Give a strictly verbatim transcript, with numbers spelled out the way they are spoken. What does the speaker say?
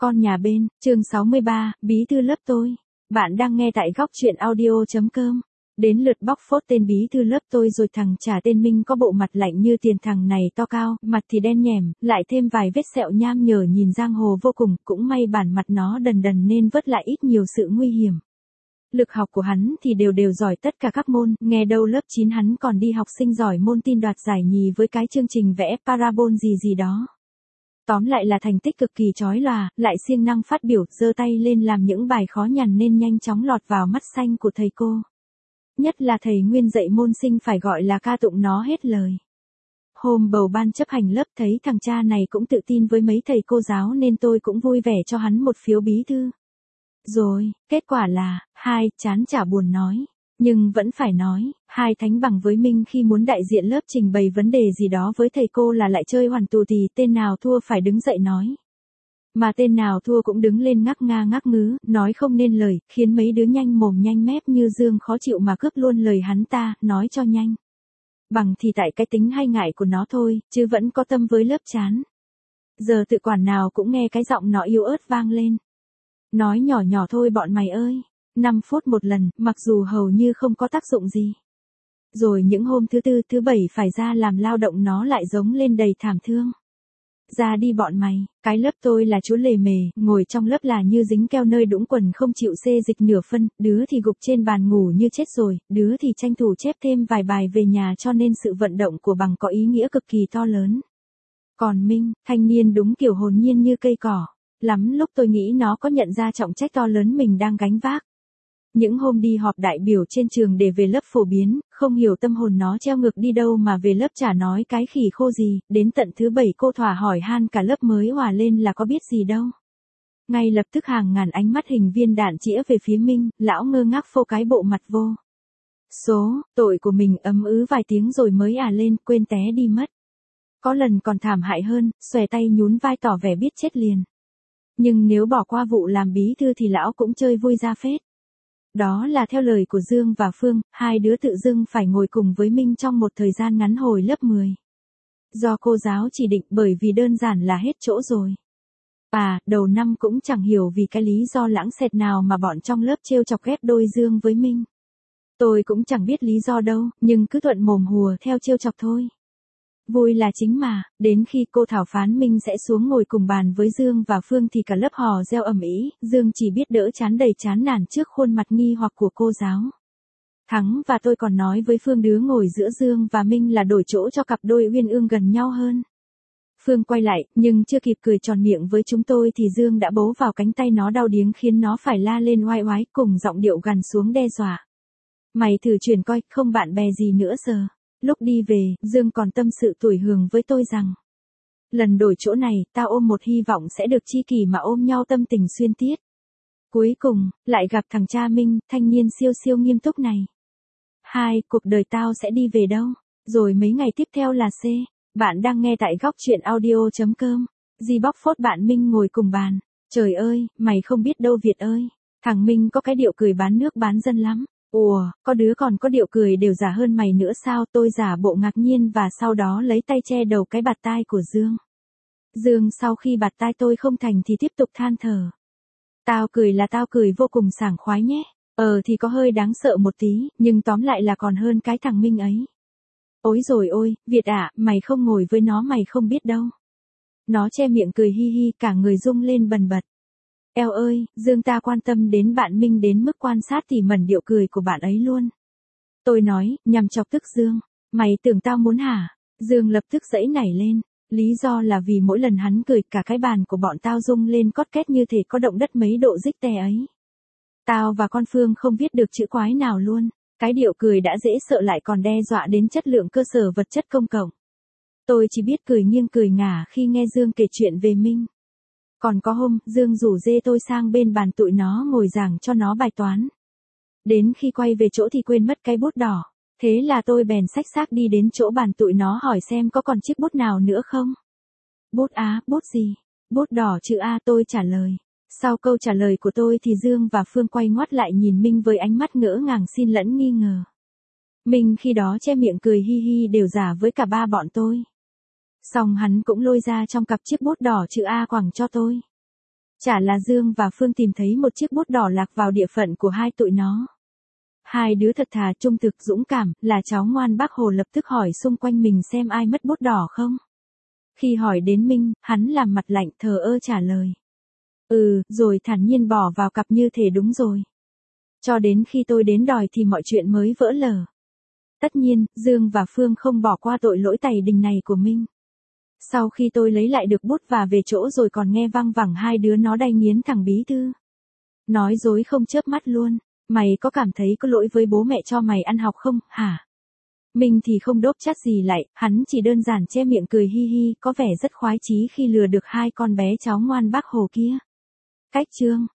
Con nhà bên, chương sáu mươi ba, bí thư lớp tôi. Bạn đang nghe tại góc truyện audio.com. Đến lượt bóc phốt tên bí thư lớp tôi rồi thằng trả tên Minh có bộ mặt lạnh như tiền, thằng này to cao, mặt thì đen nhẻm, lại thêm vài vết sẹo nham nhở nhìn giang hồ vô cùng, cũng may bản mặt nó đần đần nên vớt lại ít nhiều sự nguy hiểm. Lực học của hắn thì đều đều giỏi tất cả các môn, nghe đâu lớp chín hắn còn đi học sinh giỏi môn tin đoạt giải nhì với cái chương trình vẽ parabol gì gì đó. Tóm lại là thành tích cực kỳ chói lòa, lại siêng năng phát biểu, giơ tay lên làm những bài khó nhằn nên nhanh chóng lọt vào mắt xanh của thầy cô. Nhất là thầy Nguyên dạy môn sinh phải gọi là ca tụng nó hết lời. Hôm bầu ban chấp hành lớp thấy thằng cha này cũng tự tin với mấy thầy cô giáo nên tôi cũng vui vẻ cho hắn một phiếu bí thư. Rồi, kết quả là, hai, chán chả buồn nói. Nhưng vẫn phải nói, hai thánh bằng với Minh khi muốn đại diện lớp trình bày vấn đề gì đó với thầy cô là lại chơi hoàn tù thì tên nào thua phải đứng dậy nói. Mà tên nào thua cũng đứng lên ngắc nga ngắc ngứ, nói không nên lời, khiến mấy đứa nhanh mồm nhanh mép như Dương khó chịu mà cướp luôn lời hắn ta, nói cho nhanh. Bằng thì tại cái tính hay ngại của nó thôi, chứ vẫn có tâm với lớp chán. Giờ tự quản nào cũng nghe cái giọng nó yếu ớt vang lên. Nói nhỏ nhỏ thôi bọn mày ơi. năm phút một lần, mặc dù hầu như không có tác dụng gì. Rồi những hôm thứ tư, thứ bảy phải ra làm lao động nó lại giống lên đầy thảm thương. Ra đi bọn mày, cái lớp tôi là chú lề mề, ngồi trong lớp là như dính keo nơi đũng quần không chịu xê dịch nửa phân, đứa thì gục trên bàn ngủ như chết rồi, đứa thì tranh thủ chép thêm vài bài về nhà cho nên sự vận động của bằng có ý nghĩa cực kỳ to lớn. Còn Minh, thanh niên đúng kiểu hồn nhiên như cây cỏ. Lắm lúc tôi nghĩ nó có nhận ra trọng trách to lớn mình đang gánh vác. Những hôm đi họp đại biểu trên trường để về lớp phổ biến, không hiểu tâm hồn nó treo ngược đi đâu mà về lớp chả nói cái khỉ khô gì, đến tận thứ bảy cô thỏa hỏi han cả lớp mới hòa lên là có biết gì đâu. Ngay lập tức hàng ngàn ánh mắt hình viên đạn chĩa về phía Minh, lão ngơ ngác phô cái bộ mặt vô. Số, tội của mình ấm ứ vài tiếng rồi mới à lên, quên té đi mất. Có lần còn thảm hại hơn, xòe tay nhún vai tỏ vẻ biết chết liền. Nhưng nếu bỏ qua vụ làm bí thư thì lão cũng chơi vui ra phết. Đó là theo lời của Dương và Phương, hai đứa tự dưng phải ngồi cùng với Minh trong một thời gian ngắn hồi lớp mười. Do cô giáo chỉ định bởi vì đơn giản là hết chỗ rồi. À, đầu năm cũng chẳng hiểu vì cái lý do lãng xẹt nào mà bọn trong lớp trêu chọc ghép đôi Dương với Minh. Tôi cũng chẳng biết lý do đâu, nhưng cứ thuận mồm hùa theo trêu chọc thôi. Vui là chính mà, đến khi cô thảo phán Minh sẽ xuống ngồi cùng bàn với Dương và Phương thì cả lớp hò reo ầm ĩ, Dương chỉ biết đỡ chán đầy chán nản trước khuôn mặt nghi hoặc của cô giáo. Thắng và tôi còn nói với Phương đứa ngồi giữa Dương và Minh là đổi chỗ cho cặp đôi uyên ương gần nhau hơn. Phương quay lại, nhưng chưa kịp cười tròn miệng với chúng tôi thì Dương đã bấu vào cánh tay nó đau điếng khiến nó phải la lên oai oái cùng giọng điệu gằn xuống đe dọa. Mày thử chuyển coi, không bạn bè gì nữa giờ. Lúc đi về, Dương còn tâm sự tuổi hường với tôi rằng. Lần đổi chỗ này, tao ôm một hy vọng sẽ được tri kỷ mà ôm nhau tâm tình xuyên tiết. Cuối cùng, lại gặp thằng cha Minh, thanh niên siêu siêu nghiêm túc này. Hai, cuộc đời tao sẽ đi về đâu? Rồi mấy ngày tiếp theo là C. Bạn đang nghe tại góc truyện audio.com. Di bóc phốt bạn Minh ngồi cùng bàn. Trời ơi, mày không biết đâu Việt ơi. Thằng Minh có cái điệu cười bán nước bán dân lắm. Ủa, có đứa còn có điệu cười đều giả hơn mày nữa sao? Tôi giả bộ ngạc nhiên và sau đó lấy tay che đầu cái bạt tai của Dương. Dương sau khi bạt tai tôi không thành thì tiếp tục than thở. Tao cười là tao cười vô cùng sảng khoái nhé. Ờ thì có hơi đáng sợ một tí, nhưng tóm lại là còn hơn cái thằng Minh ấy. Ôi rồi ôi, Việt ạ, mày không ngồi với nó mày không biết đâu. Nó che miệng cười hi hi cả người rung lên bần bật. Eo ơi, Dương ta quan tâm đến bạn Minh đến mức quan sát tỉ mẩn điệu cười của bạn ấy luôn. Tôi nói, nhằm chọc tức Dương. Mày tưởng tao muốn hả? Dương lập tức giãy nảy lên. Lý do là vì mỗi lần hắn cười cả cái bàn của bọn tao rung lên cót két như thể có động đất mấy độ richter ấy. Tao và con Phương không viết được chữ quái nào luôn. Cái điệu cười đã dễ sợ lại còn đe dọa đến chất lượng cơ sở vật chất công cộng. Tôi chỉ biết cười nghiêng cười ngả khi nghe Dương kể chuyện về Minh. Còn có hôm, Dương rủ dê tôi sang bên bàn tụi nó ngồi giảng cho nó bài toán. Đến khi quay về chỗ thì quên mất cái bút đỏ. Thế là tôi bèn xách xác đi đến chỗ bàn tụi nó hỏi xem có còn chiếc bút nào nữa không. Bút á, bút gì? Bút đỏ chữ A tôi trả lời. Sau câu trả lời của tôi thì Dương và Phương quay ngoắt lại nhìn Minh với ánh mắt ngỡ ngàng xin lẫn nghi ngờ. Minh khi đó che miệng cười hi hi đều giả với cả ba bọn tôi. Xong hắn cũng lôi ra trong cặp chiếc bút đỏ chữ A quẳng cho tôi. Chả là Dương và Phương tìm thấy một chiếc bút đỏ lạc vào địa phận của hai tụi nó. Hai đứa thật thà trung thực dũng cảm, là cháu ngoan bác Hồ lập tức hỏi xung quanh mình xem ai mất bút đỏ không. Khi hỏi đến Minh, hắn làm mặt lạnh thờ ơ trả lời. Ừ, rồi thản nhiên bỏ vào cặp như thể đúng rồi. Cho đến khi tôi đến đòi thì mọi chuyện mới vỡ lở. Tất nhiên, Dương và Phương không bỏ qua tội lỗi tày đình này của Minh. Sau khi tôi lấy lại được bút và về chỗ rồi còn nghe văng vẳng hai đứa nó đay nghiến thằng bí thư. Nói dối không chớp mắt luôn, mày có cảm thấy có lỗi với bố mẹ cho mày ăn học không, hả? Minh thì không đốp chát gì lại, hắn chỉ đơn giản che miệng cười hi hi, có vẻ rất khoái chí khi lừa được hai con bé cháu ngoan bác Hồ kia. Cách chương